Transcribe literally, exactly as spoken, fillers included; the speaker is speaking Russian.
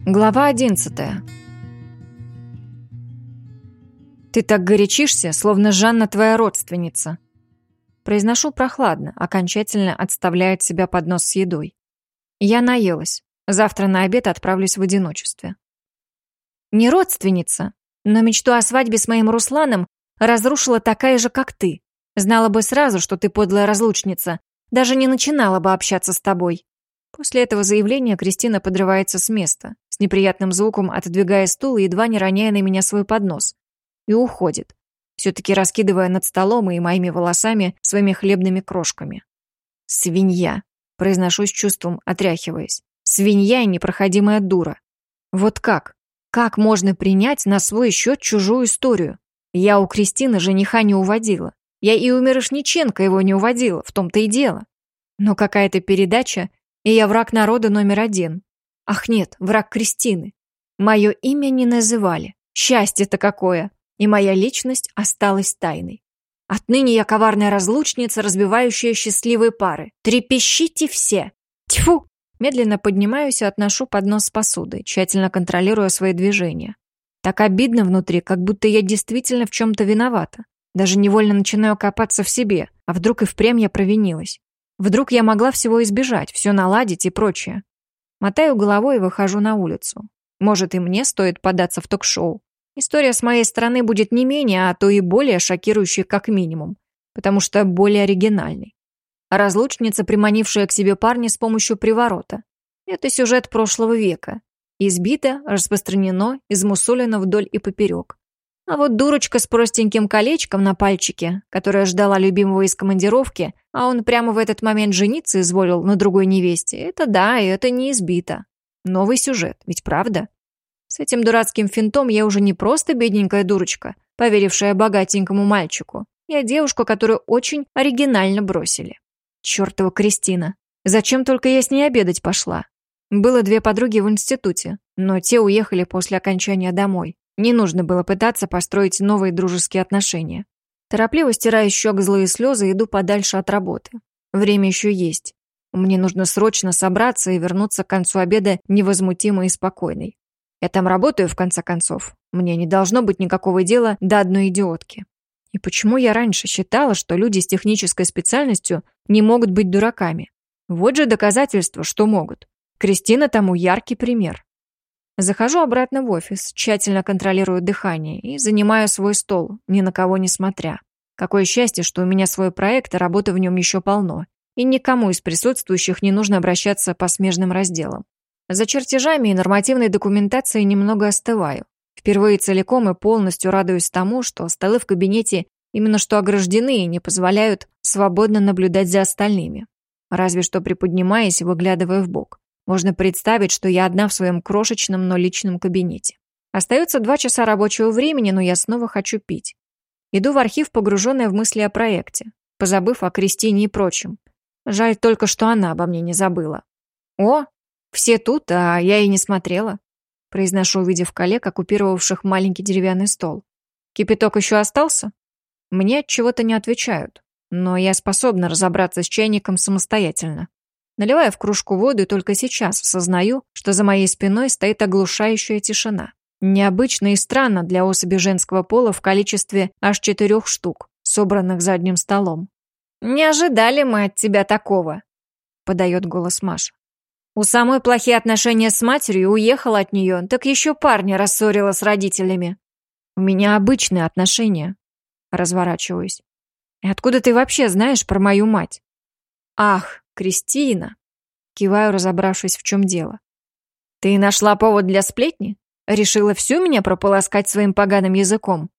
Глава одиннадцатая. «Ты так горячишься, словно Жанна твоя родственница». Произношу прохладно, окончательно отставляя от себя поднос с едой. Я наелась. Завтра на обед отправлюсь в одиночестве. Не родственница, но мечту о свадьбе с моим Русланом разрушила такая же, как ты. Знала бы сразу, что ты подлая разлучница, даже не начинала бы общаться с тобой. После этого заявления Кристина подрывается с места, с неприятным звуком отодвигая стул и едва не роняя на меня свой поднос, и уходит, все-таки раскидывая над столом и моими волосами своими хлебными крошками. «Свинья», — произношу с чувством, отряхиваясь. «Свинья и непроходимая дура. Вот как? Как можно принять на свой счет чужую историю? Я у Кристины жениха не уводила. Я и у Мирошниченко его не уводила, в том-то и дело. Но какая-то передача, и я враг народа номер один. Ах нет, враг Кристины. Мое имя не называли. Счастье-то какое! И моя личность осталась тайной. Отныне я коварная разлучница, разбивающая счастливые пары. Трепещите все! Тьфу! Медленно поднимаюсь и отношу поднос с посудой, тщательно контролируя свои движения. Так обидно внутри, как будто я действительно в чем-то виновата. Даже невольно начинаю копаться в себе, а вдруг и впрямь я провинилась. Вдруг я могла всего избежать, все наладить и прочее. Мотаю головой и выхожу на улицу. Может, и мне стоит податься в ток-шоу. История с моей стороны будет не менее, а то и более шокирующей как минимум, потому что более оригинальной. Разлучница, приманившая к себе парня с помощью приворота. Это сюжет прошлого века. Избито, распространено, измусолено вдоль и поперек. А вот дурочка с простеньким колечком на пальчике, которая ждала любимого из командировки, а он прямо в этот момент жениться изволил на другой невесте, это да, и это не избито. Новый сюжет, ведь правда? С этим дурацким финтом я уже не просто бедненькая дурочка, поверившая богатенькому мальчику. Я девушка, которую очень оригинально бросили. Чёртова Кристина. Зачем только я с ней обедать пошла? Было две подруги в институте, но те уехали после окончания домой. Не нужно было пытаться построить новые дружеские отношения. Торопливо стирая щек злые слезы, иду подальше от работы. Время еще есть. Мне нужно срочно собраться и вернуться к концу обеда невозмутимой и спокойной. Я там работаю, в конце концов. Мне не должно быть никакого дела до одной идиотки. И почему я раньше считала, что люди с технической специальностью не могут быть дураками? Вот же доказательство, что могут. Кристина тому яркий пример. Захожу обратно в офис, тщательно контролирую дыхание и занимаю свой стол, ни на кого не смотря. Какое счастье, что у меня свой проект, а работы в нем еще полно. И никому из присутствующих не нужно обращаться по смежным разделам. За чертежами и нормативной документацией немного остываю. Впервые целиком и полностью радуюсь тому, что столы в кабинете именно что ограждены и не позволяют свободно наблюдать за остальными. Разве что приподнимаясь и выглядывая вбок. Можно представить, что я одна в своем крошечном, но личном кабинете. Остается два часа рабочего времени, но я снова хочу пить. Иду в архив, погруженная в мысли о проекте, позабыв о Кристине и прочем. Жаль только, что она обо мне не забыла. «О, все тут, а я и не смотрела», произношу, увидев коллег, оккупировавших маленький деревянный стол. «Кипяток еще остался?» Мне от чего-то не отвечают, но я способна разобраться с чайником самостоятельно. Наливаю в кружку воду и только сейчас осознаю, что за моей спиной стоит оглушающая тишина. Необычно и странно для особи женского пола в количестве аж четырех штук, собранных за одним столом. «Не ожидали мы от тебя такого», — подает голос Маша. «У самой плохие отношения с матерью, уехала от нее, так еще парня рассорила с родителями». «У меня обычные отношения», — разворачиваюсь. «И откуда ты вообще знаешь про мою мать?» «Ах, Кристина!» Киваю, разобравшись, в чем дело. «Ты нашла повод для сплетни? Решила всю меня прополоскать своим поганым языком?